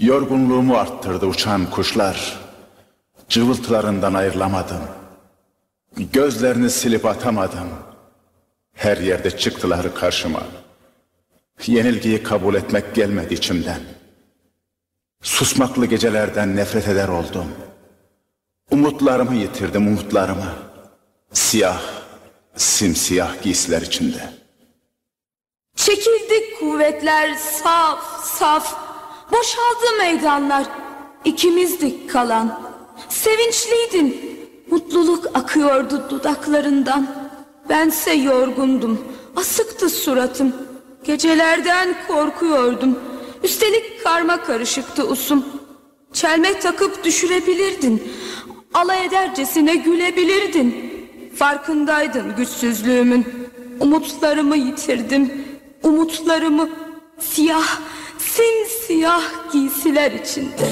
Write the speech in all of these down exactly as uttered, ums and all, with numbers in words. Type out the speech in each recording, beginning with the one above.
Yorgunluğumu arttırdı uçan kuşlar. Cıvıltılarından ayrılamadım. Gözlerini silip atamadım. Her yerde çıktılar karşıma. Yenilgiyi kabul etmek gelmedi içimden. Susmaklı gecelerden nefret eder oldum. Umutlarımı yitirdim, umutlarımı. Siyah, simsiyah giysiler içinde. Çekildi kuvvetler saf saf. Boşaldı meydanlar. İkimizdik kalan. Sevinçliydin. Mutluluk akıyordu dudaklarından. Bense yorgundum. Asıktı suratım. Gecelerden korkuyordum. Üstelik karma karışıktı usum. Çelme takıp düşürebilirdin. Alay edercesine gülebilirdin. Farkındaydın güçsüzlüğümün. Umutlarımı yitirdim. Umutlarımı siyah, simsiyah giysiler içinde.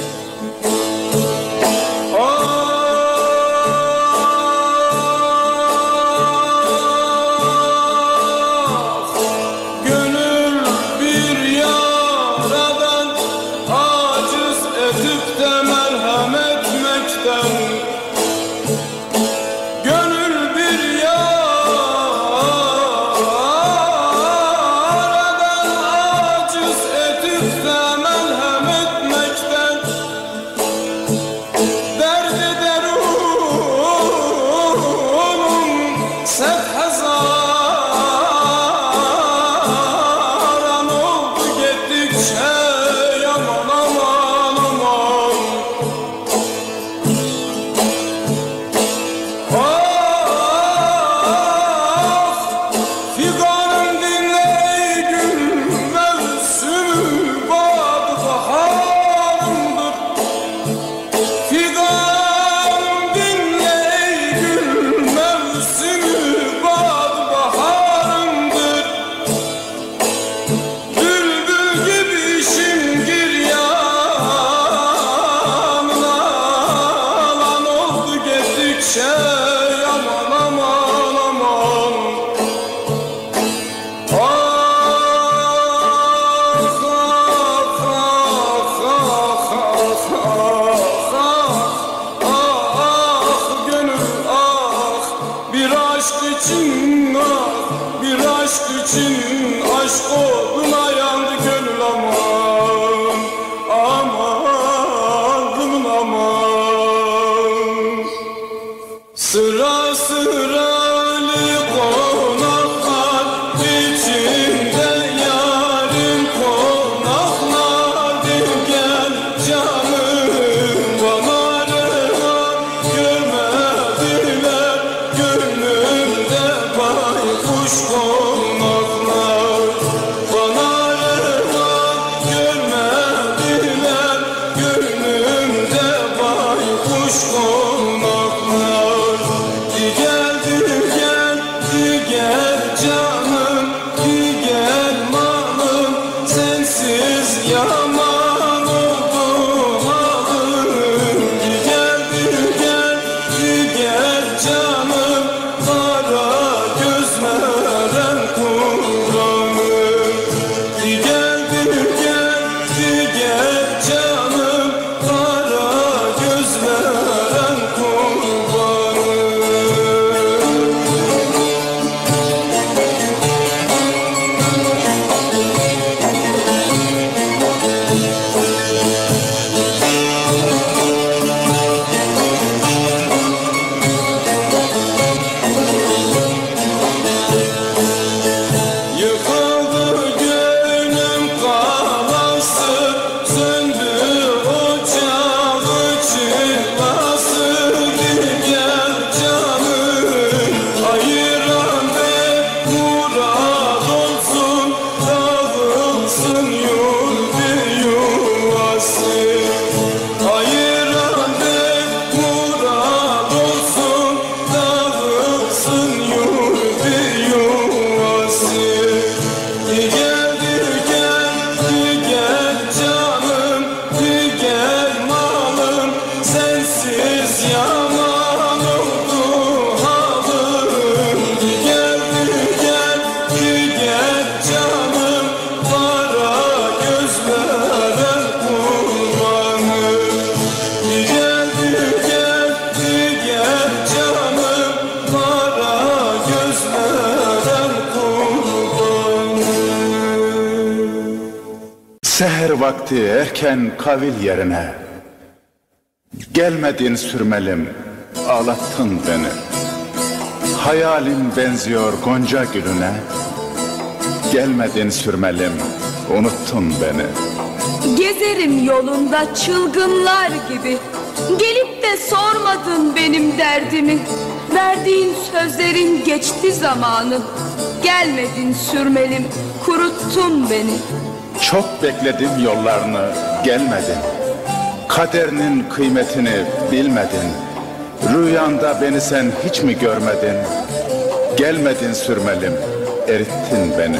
vakti erken kavil yerine. Gelmedin sürmelim, ağlattın beni. Hayalin benziyor gonca gülüne. Gelmedin sürmelim, unuttun beni. Gezerim yolunda çılgınlar gibi. Gelip de sormadın benim derdimi. Verdiğin sözlerin geçti zamanı. Gelmedin sürmelim, kuruttun beni. Çok bekledim yollarını, gelmedin. Kaderinin kıymetini bilmedin. Rüyanda beni sen hiç mi görmedin? Gelmedin sürmelim, erittin beni.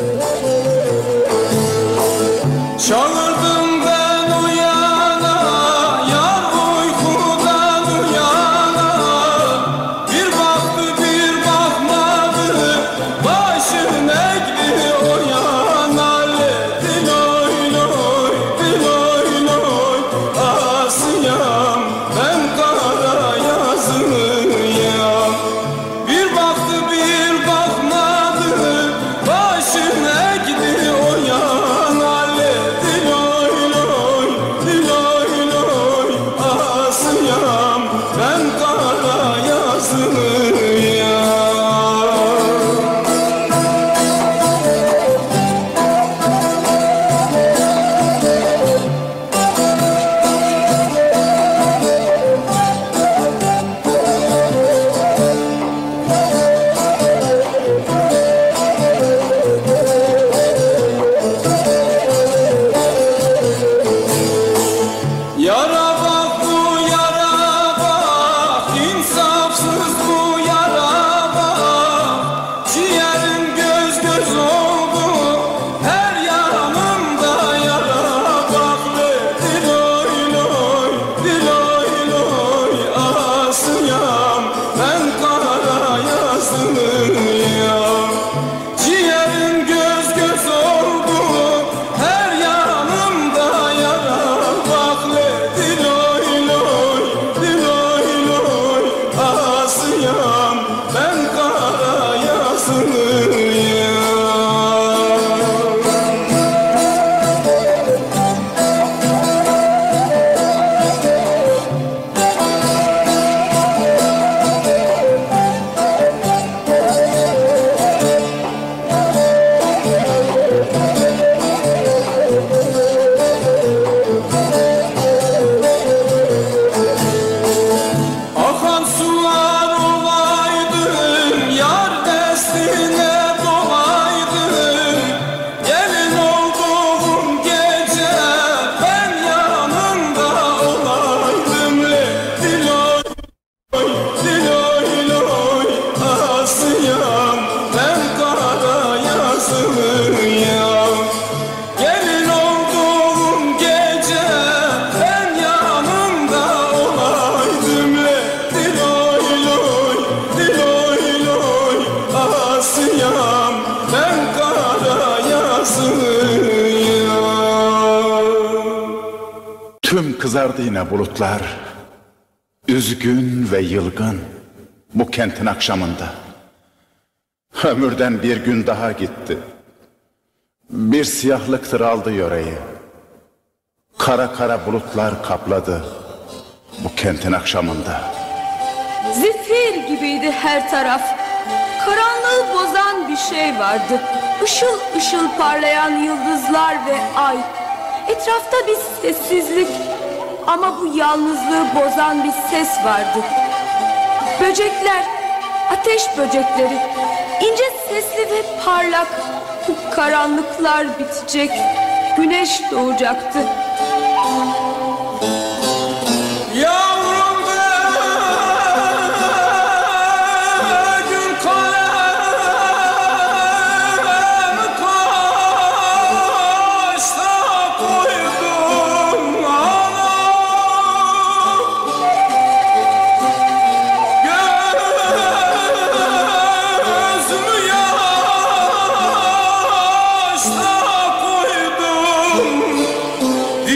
Çağırdım ben uyana, yar uykudan uyana. Bir baktı bir bakmadı, başın ekli o yana. Diloy loy, diloy loy, Asiyam ben kara yazıyam. Bir baktı bir bakmadı, başın ekli o yana. Ben kara yazıyam. Yara bak bu yara bak, insafsız bu yara bak. Ciğerim göz göz oldu, her yanımda yara bak. Diloy loy, diloy loy, Asiyam ben kara yazıyam. Ciğerim göz göz oldu, her yanımda yara bak. Diloy loy, diloy loy, Asiyam ben kara yazıyam. Akan sular olaydım, yar destine dolaydım. Gelin olduğum gece ben yanında olaydım. Diloy loy, diloy loy, Asiyam ben kara yazıyam. Gelin olduğum gece ben yanında olaydım. Diloy loy, diloy loy, Asiyam ben kara yazıyam. Tüm kızardı yine bulutlar. Üzgün ve yılgın bu kentin akşamında. Ömürden bir gün daha gitti. Bir siyahlıktır aldı yöreyi. Kara kara bulutlar kapladı bu kentin akşamında. Zifir gibiydi her taraf. Karanlığı bozan bir şey vardı. Işıl ışıl parlayan yıldızlar ve ay. Etrafta bir sessizlik. Ama bu yalnızlığı bozan bir ses vardı. Böcekler, ateş böcekleri, ince sesli ve parlak. Bu karanlıklar bitecek, güneş doğacaktı. Yavrum be, gül kalem kaşta koydum ana. Gözümü yaşta koydum.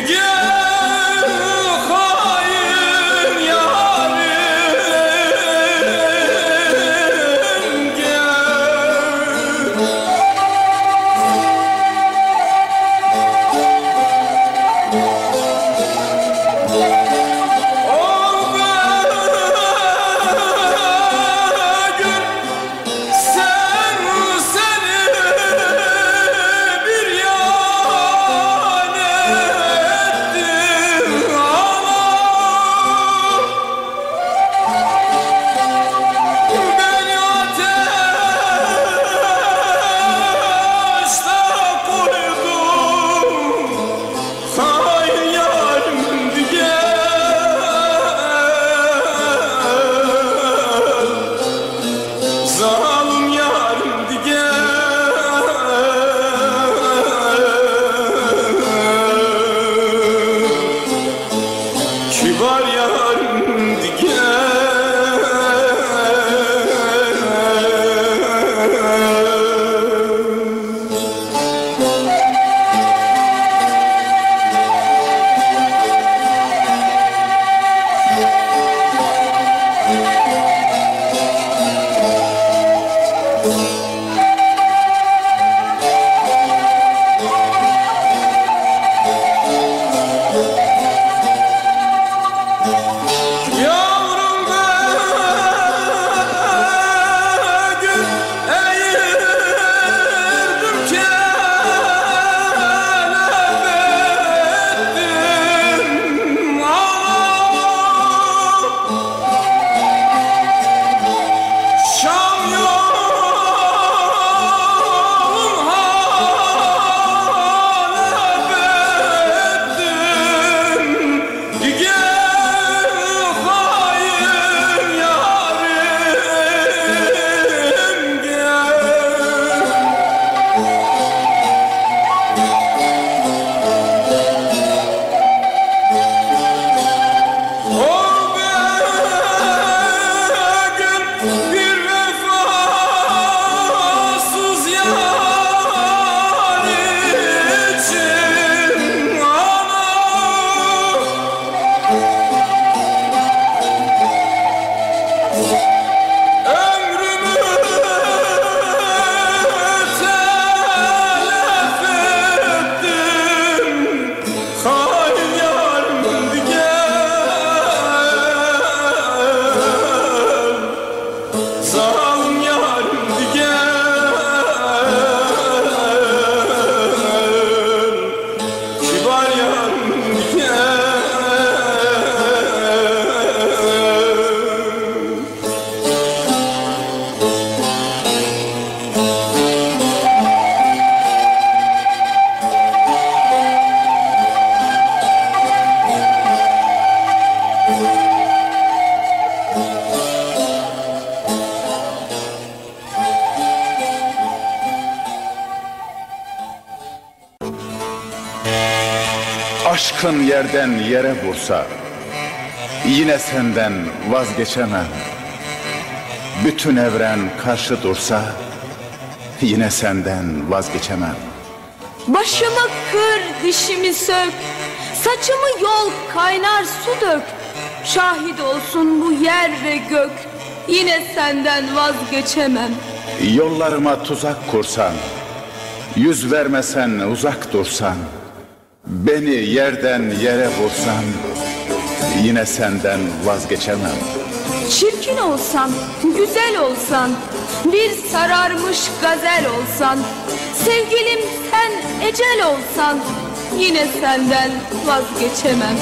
Aşkın yerden yere vursa, yine senden vazgeçemem. Bütün evren karşı dursa, yine senden vazgeçemem. Başımı kır, dişimi sök, saçımı yol, kaynar su dök. Şahit olsun bu yer ve gök, yine senden vazgeçemem. Yollarıma tuzak kursan, yüz vermesen, uzak dursan, beni yerden yere vursan, yine senden vazgeçemem. Çirkin olsan, güzel olsan, bir sararmış gazel olsan, sevgilim sen ecel olsan, yine senden vazgeçemem.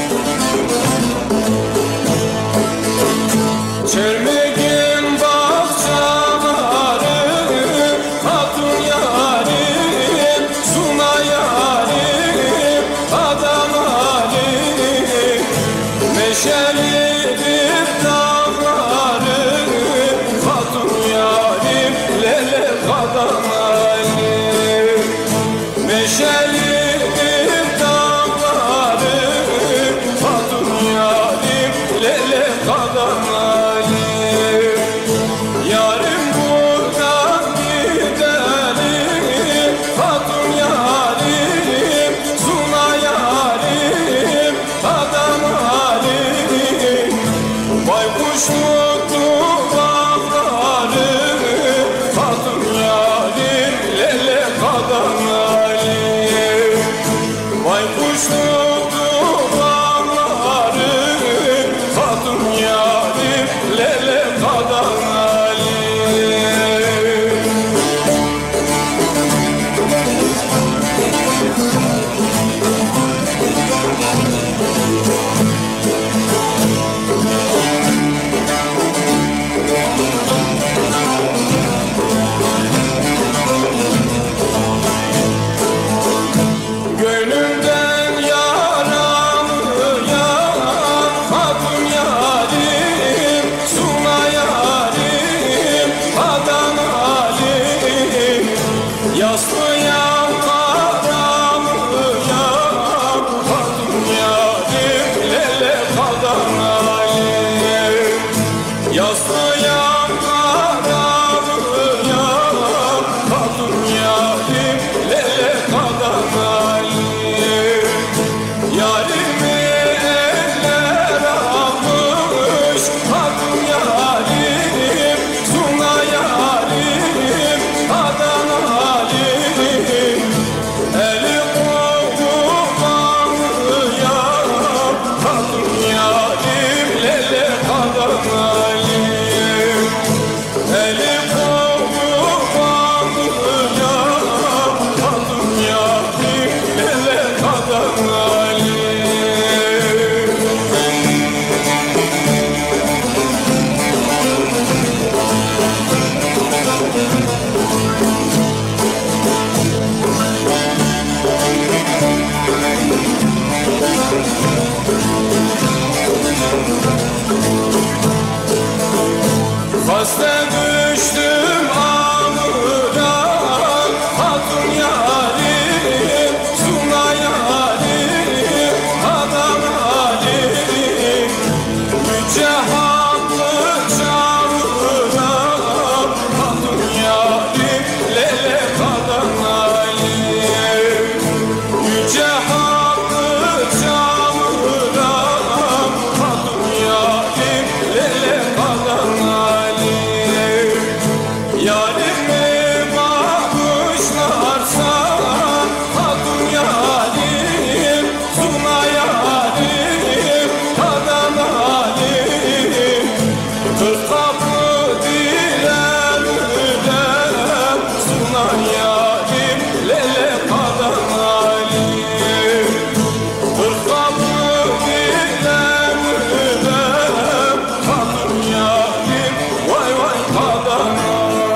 Çermegin bahçaları, hatun yarim, suna yarim, adam halim, meşelidir dağları, hatun yarim, lele kadam halim, meşelidir dağları, hatun yarim, lele kadam halim. Yarim buradan gidelim, hatun yarim, suna yarim, adam halim. Baykuş tuttu bağları, hatun yarim, lele kadam halim. Baykuş tuttu bağları, hatun yarim, lele kadam halim. Gönlümden yaramı yar, hatun yarim, suna yarim, adam halim. Yaslayan karamı yar, hatun yarim, lele kadam halim. Yaslayan karamı yar, hatun yarim, lele kadam halim. Yarimi eller almış, hatun yarim, suna yarim, adam halim. Eli kolu bağlayan, hatun yarim, lele kadam halim. Eli kolu bağlayan, hatun yarim, lele kadam halim. Hasta düştüm ağına, hatun yarim, suna yarim, adam halim. Mücehatlı çağrına, hatun yarim, lele kadam halim. Mücehatlı çağrına, hatun yarim, lele kadam halim. Yarime bağışlarsan, hatun yarim, suna yarim, adam halim. Kırk kapı dilerler, suna yarim, lele kadam halim. Kırk kapı dilerler, hatun yarim, vay vay kadam halim.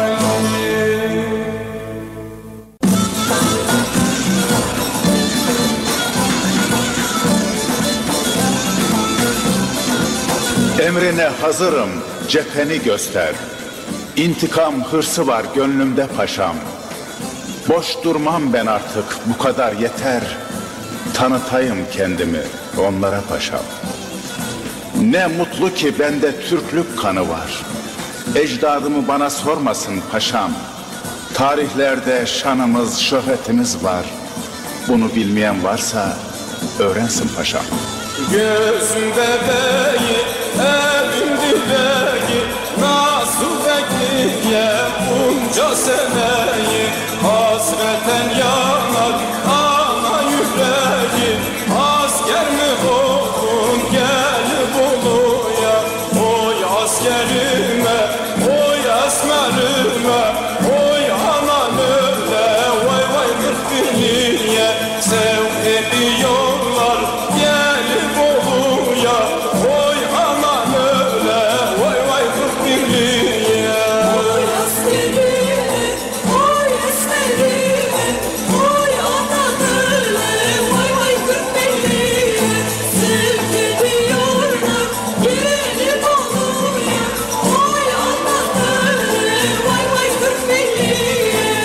Emrine hazırım, cepheni göster. İntikam hırsı var gönlümde paşam. Boş durmam ben artık, bu kadar yeter. Tanıtayım kendimi onlara paşam. Ne mutlu ki bende Türklük kanı var. Ecdadımı bana sormasın paşam. Tarihlerde şanımız, şöhretimiz var. Bunu bilmeyen varsa öğrensin paşam. Gözümde değil, evim dileği, nasıl bekleyem bunca seneyi. Hasreten yanar ana yüreği, asker mi oldun gel Bolu'ya. Oy askerime, oy esmerime, oy aman öyle, vay vay kırk biniye. Sevk ediyorlar gel Bolu'ya, oy aman öyle, vay vay kırk biniye. Oy askerime, oy esmerime, oy aman öyle, vay vay kırk biniye. Sevk ediyorlar gelip Bolu'ya, oy aman öyle, vay vay kırk biniye.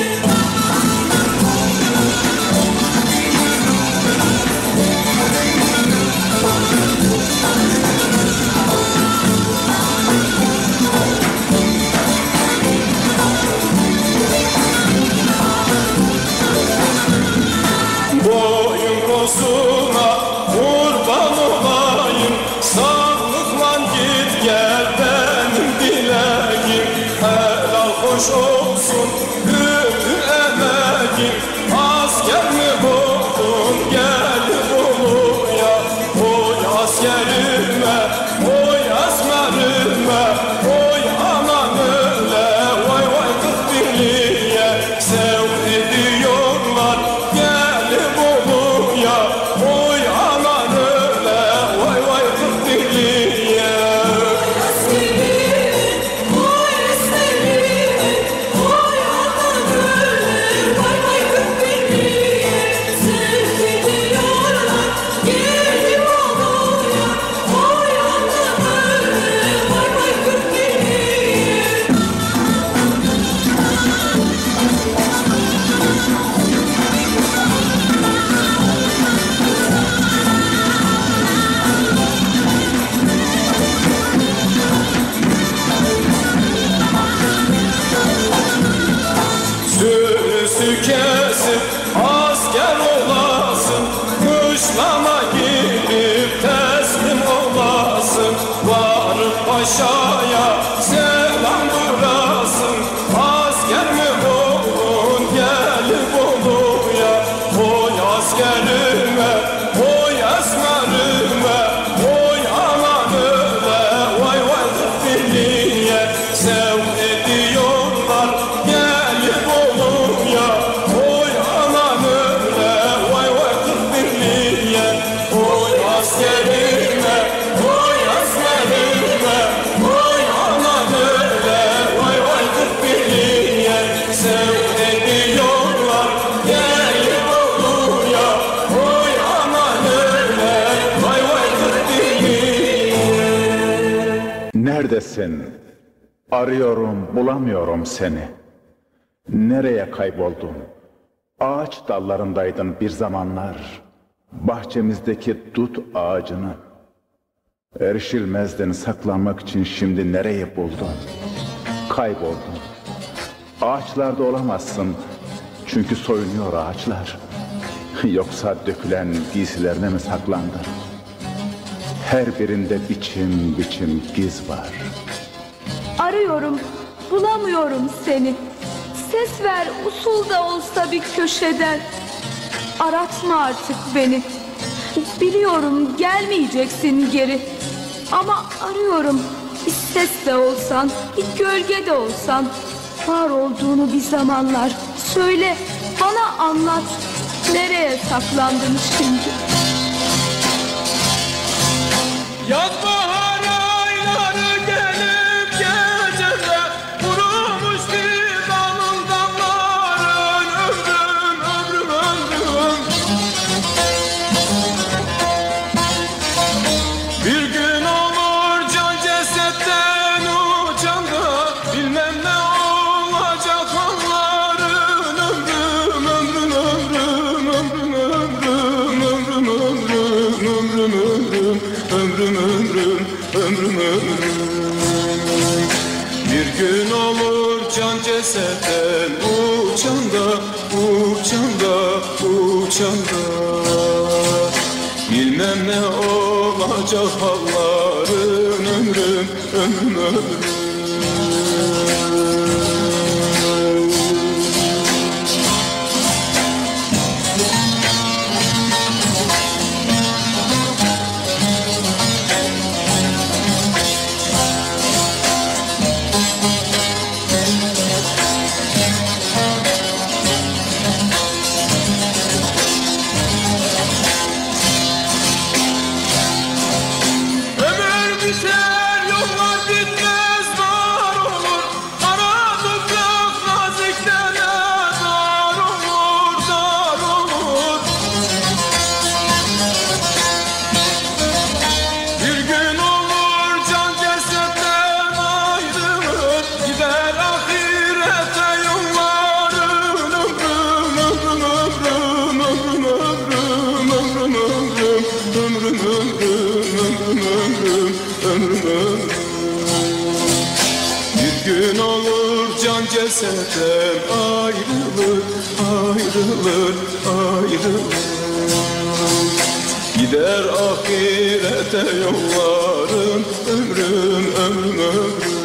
Boyun posuna kurban olayım, sağlıkla git gel benim dileğim. Helal hoş olsun bütün emeğim, asker mi oldun gel Bolu'ya. Oy askerime, oy esmerime, oy aman öyle, vay vay kırk birliğe. Sevk ediyorlar gel Bolu'ya, oy aman öyle, vay vay kırk birliğe. Askerime, oy esmerime, oy aman öyle, vay vay kırk biniye. Sevk ediyorlar gelip Bolu'ya, oy aman öyle, vay vay kırk biniye. Sürüsü kesip asker olasın, kışlama gidip teslim olasın. Varıp paşaya selam durasın, asker mi oldun gel Bolu'ya. Oy askerime, oy esmerime, oy aman öyle, vay vay kırk birliğe. Sevk ediyorlar gel Bolu'ya, oy aman öyle, vay vay kırk birliğe. Oy askerime, oy esmerime, oy aman öyle, vay vay kırk birliğe. Sevk ediyorlar gel Bolu'ya, oy aman öyle, vay vay kırk birliğe. Neredesin? Arıyorum, bulamıyorum seni. Nereye kayboldun? Ağaç dallarındaydın bir zamanlar. Bahçemizdeki dut ağacını. Erişilmezdin saklanmak için şimdi nereyi buldun? Kayboldun. Ağaçlarda olamazsın. Çünkü soyunuyor ağaçlar. Yoksa dökülen giysilerine mi saklandın? Her birinde biçim biçim giz var. Arıyorum, bulamıyorum seni. Ses ver usulda olsa bir köşeden. Aratma artık beni. Biliyorum gelmeyeceksin geri. Ama arıyorum, bir ses de olsan, bir gölge de olsan. Var olduğunu bir zamanlar söyle, bana anlat. Nereye saklandın şimdi? Yaz bahar ayları gelip gecede vurulmuş bir dalın dalların. Ömrüm, ömrüm, ömrüm. Bir gün olur can cesetten ucanda, bilmem ne olacak onların. Ömrüm, ömrüm, ömrüm, ömrüm, ömrüm, ömrüm. ömrüm ömrüm, ömrüm ömrüm. Bir gün olur can cesetten uçan da, uçan da, uçan da. Bilmem ne olacak halların ömrüm, ömrüm ömrüm. Biter yollar bitmez var olur, ara toprak naziklere dar olur, dar olur. Bir gün olur can cesetten ayrılır, gider ahirete yolların ömrüm, ömrüm, ömrüm, ömrüm, ömrüm, ömrüm, ömrüm, ömrüm, ömrüm, ömrüm, ömrüm. Ömrüm ömrüm. Bir gün olur can cesetten ayrılır, ayrılır, ayrılır. Gider ahirete yolların ömrüm, ömrüm, ömrüm.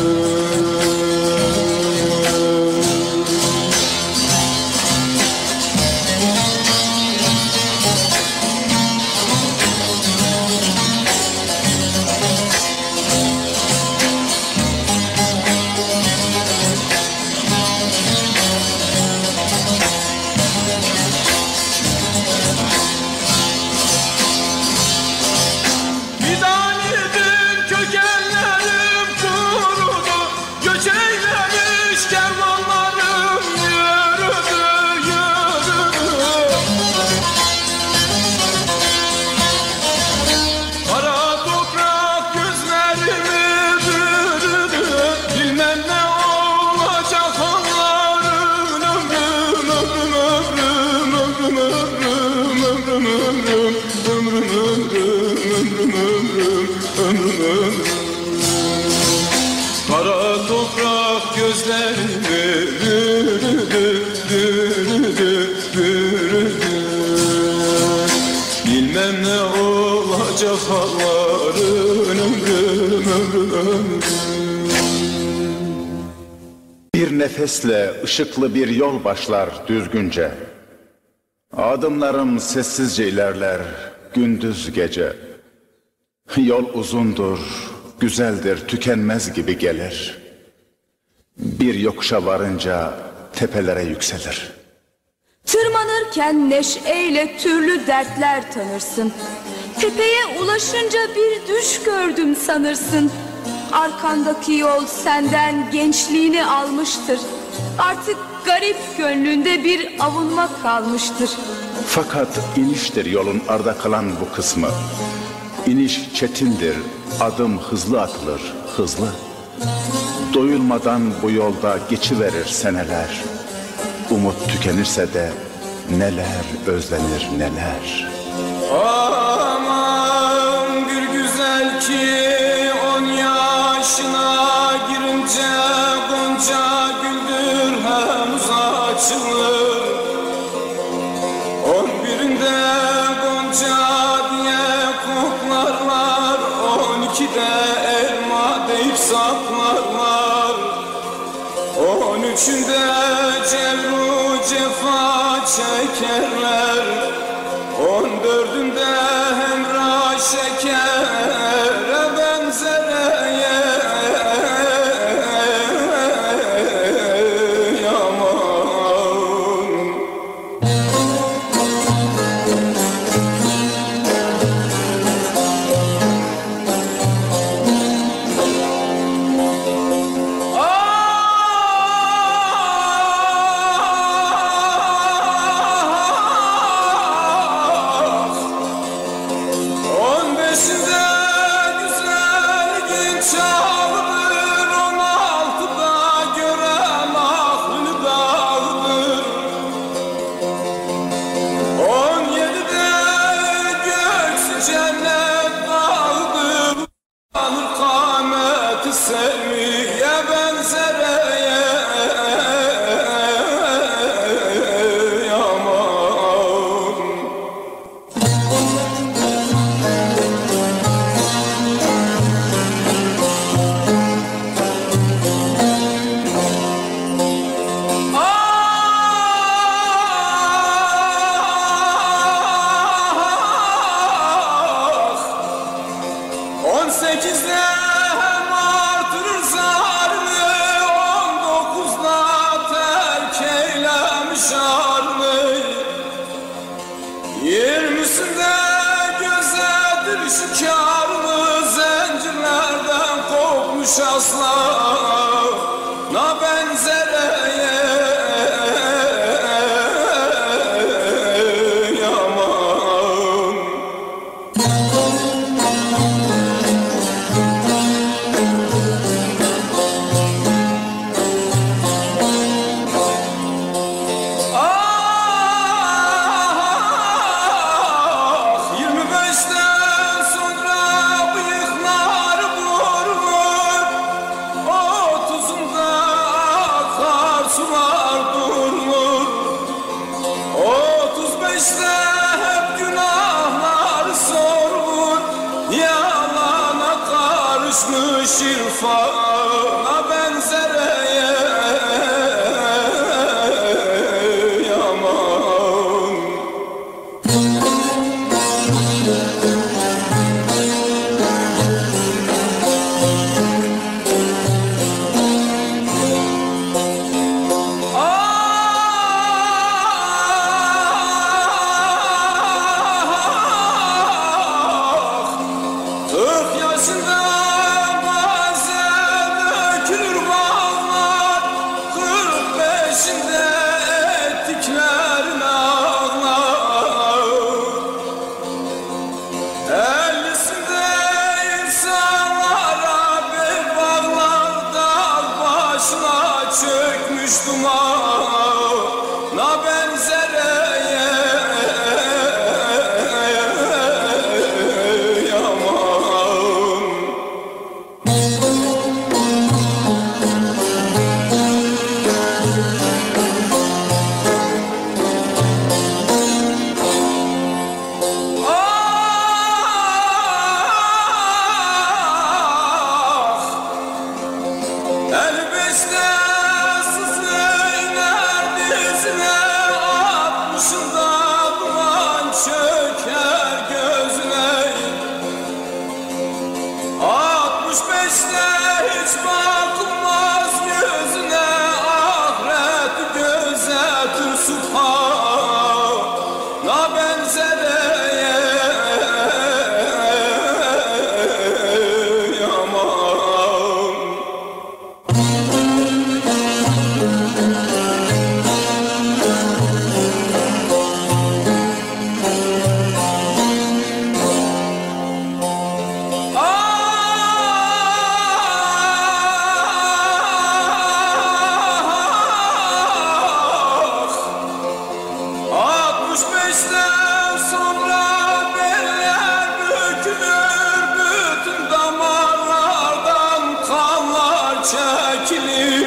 Kara toprak gözlerimi bürüdü, bürüdü, bürüdü. Bilmem ne olacak halların ömrüm, ömrüm, ömrüm. Bir nefesle ışıklı bir yol başlar düzgünce. Adımlarım sessizce ilerler gündüz gece. Yol uzundur, güzeldir, tükenmez gibi gelir. Bir yokuşa varınca tepelere yükselir. Tırmanırken neşeyle türlü dertler tanırsın. Tepeye ulaşınca bir düş gördüm sanırsın. Arkandaki yol senden gençliğini almıştır. Artık garip gönlünde bir avunma kalmıştır. Fakat iniştir yolun arda kalan bu kısmı. İniş çetindir, adım hızlı atılır, hızlı. Doyulmadan bu yolda geçiverir seneler. Umut tükenirse de neler özlenir neler. Aman bir güzel ki on yaşına girince gonca güldür henüz açılır. On birinde gonca diye koklarlar, on ikide elma deyip saklarlar. On üçünde cevru cefa çekerler, on dördünde hemra şekere benzer yaman. On beşinde On sekizde hem artırır zarını, on dokuzda terk eylemiş arını, yirmisinde gözedir şikarlı, zincirlerden kopmuş asla na benzereye yaman. Ah, yirmi beşten sonra bıyıklar vurur, otuzunda akar sular durur, otuz beşte hep günahlar sorulur, yalana karışmış irfana benzereye yaman. Kırk yaşında bazen dökülür bağlar, kırk beşinde ettiklerin ağlar, ellisinde insanlara bir bağlar, dağ başına çökmüş dumana benzereye yaman. Ah, elli beşte sızı iner dizine, altmışında duman çöker gözüne, altmış beşte hiç bakılmaz gözüne, ahiret gözetir subhana benzereye yaman. altmış beşten sonra beller bükülür, bütün damarlardan kanlar çekilir.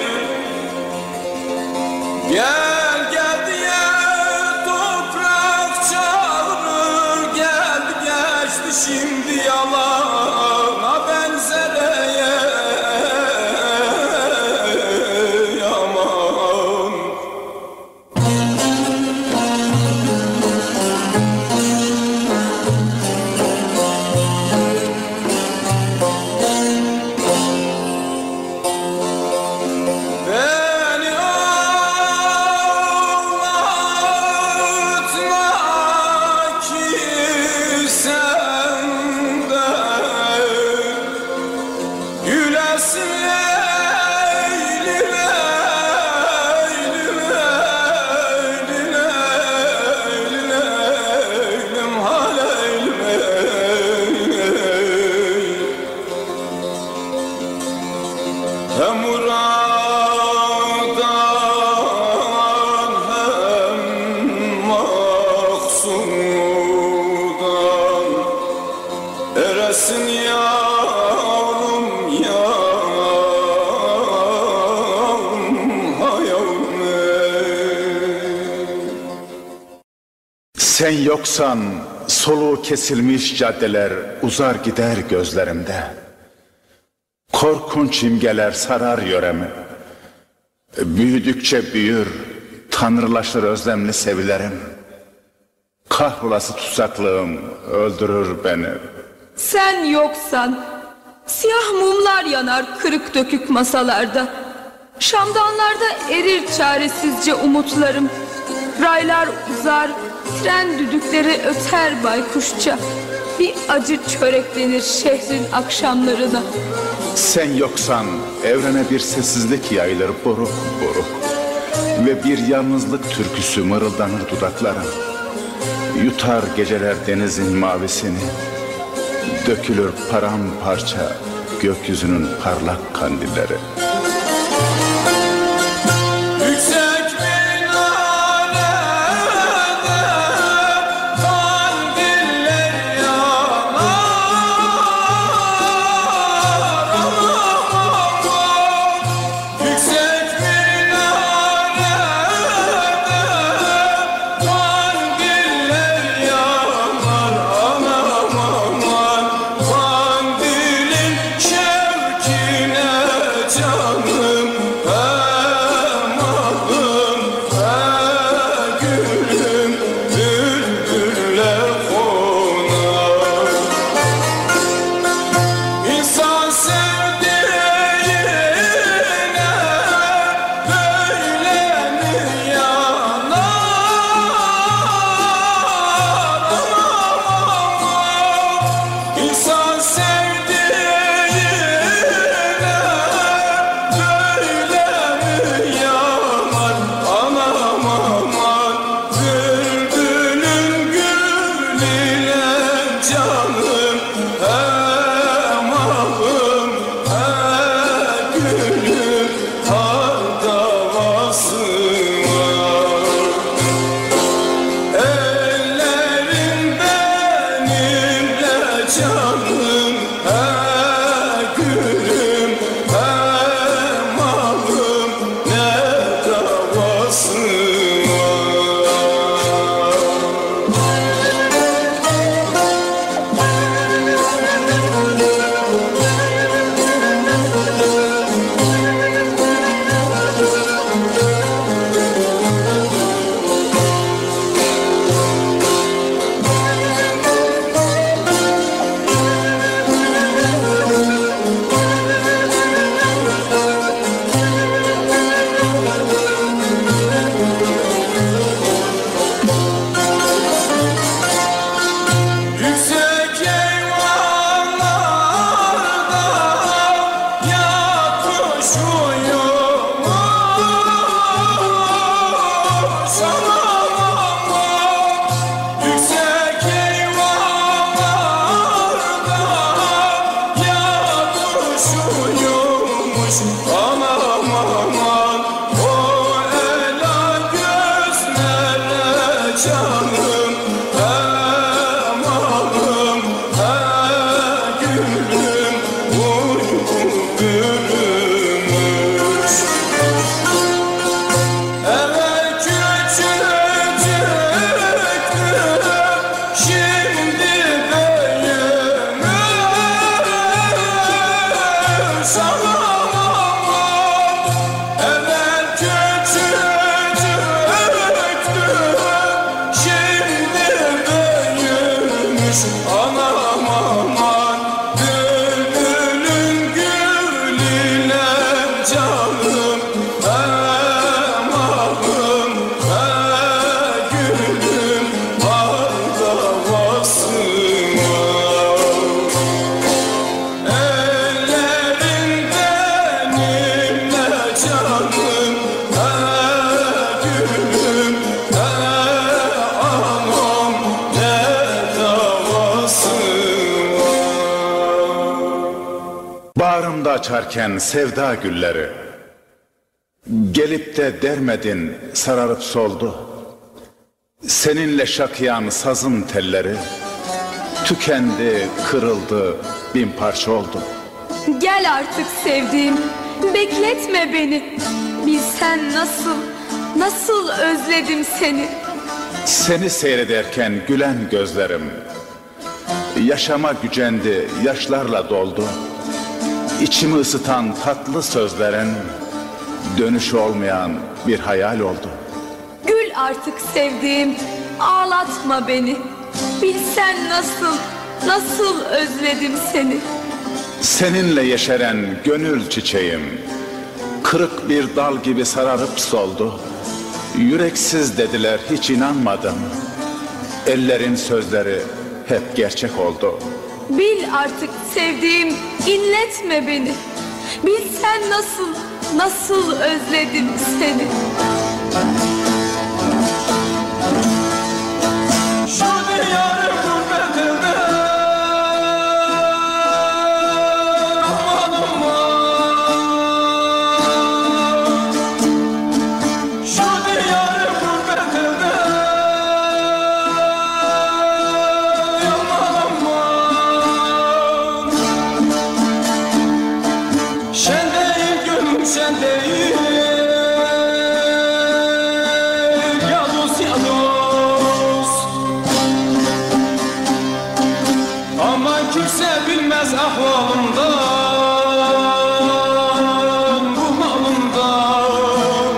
Gel gel diye toprak çağırır, geldi geçti şimdi yalana benzereye yaman. Beni ağlatma ki senden gülesin Leyli, Leyli, Leyli, Leyli, Leylim, ha Leylim, ey. Hem muradan hem maksudan eresin yavrum, yavrum, ha yavrum ey. Sen yoksan soluğu kesilmiş caddeler uzar gider gözlerimde. Korkunç imgeler sarar yöremi. Büyüdükçe büyür, tanrılaşır özlemli sevilerim. Kahrolası tutsaklığım öldürür beni. Sen yoksan Siyah mumlar yanar kırık dökük masalarda. Şamdanlarda erir çaresizce umutlarım. Raylar uzar, tren düdükleri öter baykuşça. Bir acı çöreklenir şehrin akşamlarına. Sen yoksan evrene bir sessizlik yayılır buruk buruk. Ve bir yalnızlık türküsü mırıldanır dudaklara. Yutar geceler denizin mavisini. Dökülür paramparça gökyüzünün parlak kandilleri. Yüksek minarede kandiller yanar. Aman aman. Yüksek minarede kandiller yanar. Aman aman. Kandilin şevkine canım emadım, e gülüm bülbülle konar. İnsan sevdiğine böyle mi yanar? Aman aman. İnsan sevdiğine böyle mi yanar? Anam aman. Bülbülün gülüyle canım emalım, e gülüm har davasına. Ellerim benimle canım, e gülüm emalım, ne davası var. Yüksek eyvanlarda yatmış uyumuş. Aman aman. Yüksek eyvanlarda yatmış uyumuş. Aman aman. O ela gözlere canım emalım, e gülüm uyku bürümüş. Evvel küçücüktüm, şimdi büyümüş. Aman aman. Evvel küçücüktüm, şimdi büyümüş. Anam aman. Bülbülün gülüyle canım emalım, e gülüm har davasına. Ellerim benimle canım, e gülüm e anam, ne davası var. Bağrımda açarken sevda gülleri, gelip de dermedin sararıp soldu. Seninle şakıyan sazın telleri, tükendi, kırıldı, bin parça oldu. Gel artık sevdiğim, bekletme beni. Bilsen nasıl, nasıl özledim seni. Seni seyrederken gülen gözlerim, yaşama gücendi, yaşlarla doldu. İçimi ısıtan tatlı sözlerin, dönüşü olmayan bir hayal oldu. Gül artık sevdiğim, ağlatma beni. Bilsen nasıl, nasıl özledim seni. Seninle yeşeren gönül çiçeğim, kırık bir dal gibi sararıp soldu. Yüreksiz dediler, hiç inanmadım. Ellerin sözleri hep gerçek oldu. Bil artık sevdiğim, inletme beni. Bilsen nasıl, nasıl özledim seni. Şu diyarı gurbet elde aman aman. Şu diyarı gurbet elde aman aman. Şen değil gönlüm, şen değil. Yados yados. Aman kimse bilmez ahvalımdan, bu malımdan.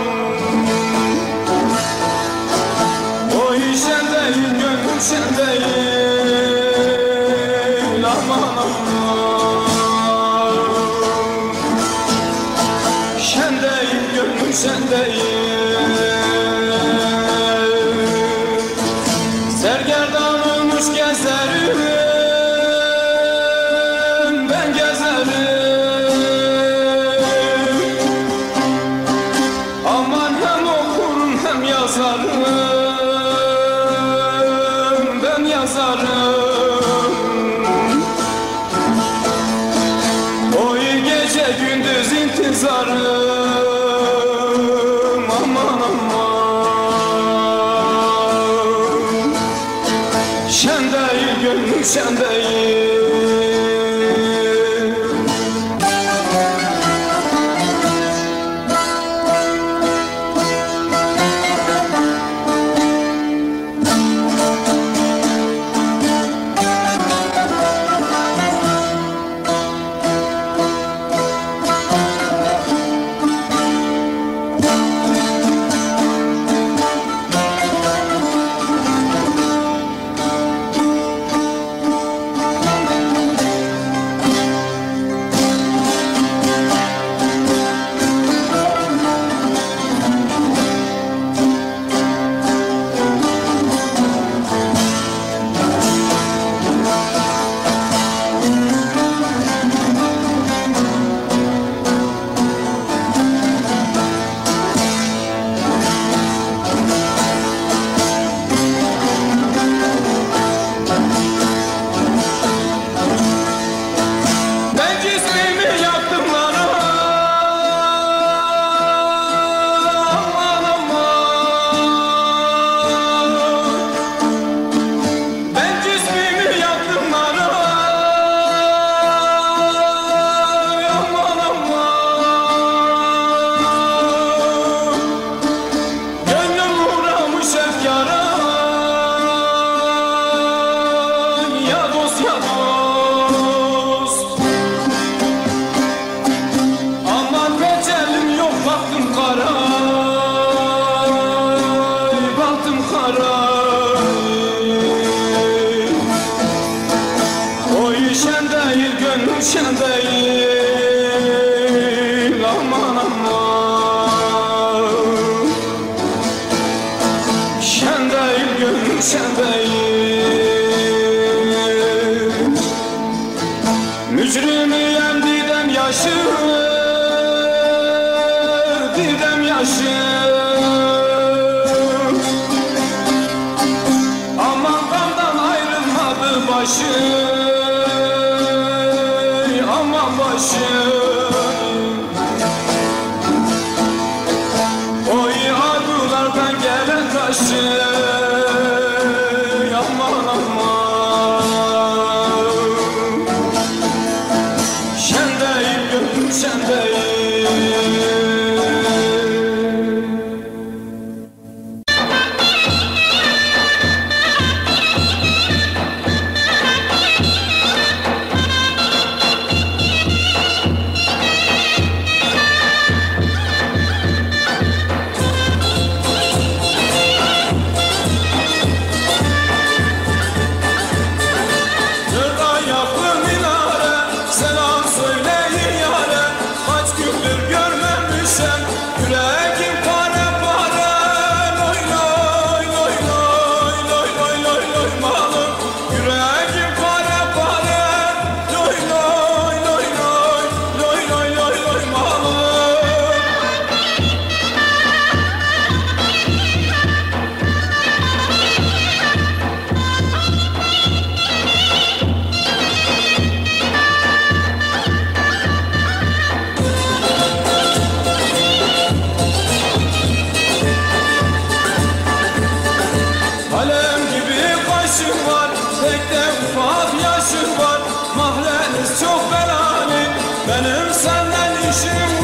O işen değil gönlüm, şen değil aman aman. Şen değil gönlüm, şen değil. Sergerdan olmuş gezerim, ben gezerim. Aman hem okurum hem yazarım, ben yazarım. O gece gündüz intizarım, aman aman. Şen değil gönlüm, şen değil. Ben cismimi yaktımlara aman aman. Ben cismimi yaktımlara aman aman. Gönlüm uğramış efkara, ya dost ya dost. Aman ecelim yok, baktım kara, baktım kara. O şen değil gönlüm, şen değil aman aman. Şen değil gönlüm, şen değil. Mücrimiyem didem yaşı, didem yaşı. Aman kandan ayrılmadı başı, aman başı. Oy arzulardan gelen taşı, aman aman. Şen değil gönlüm, şen değil. Dört ayaklı minare selam belanı. Benim senden işim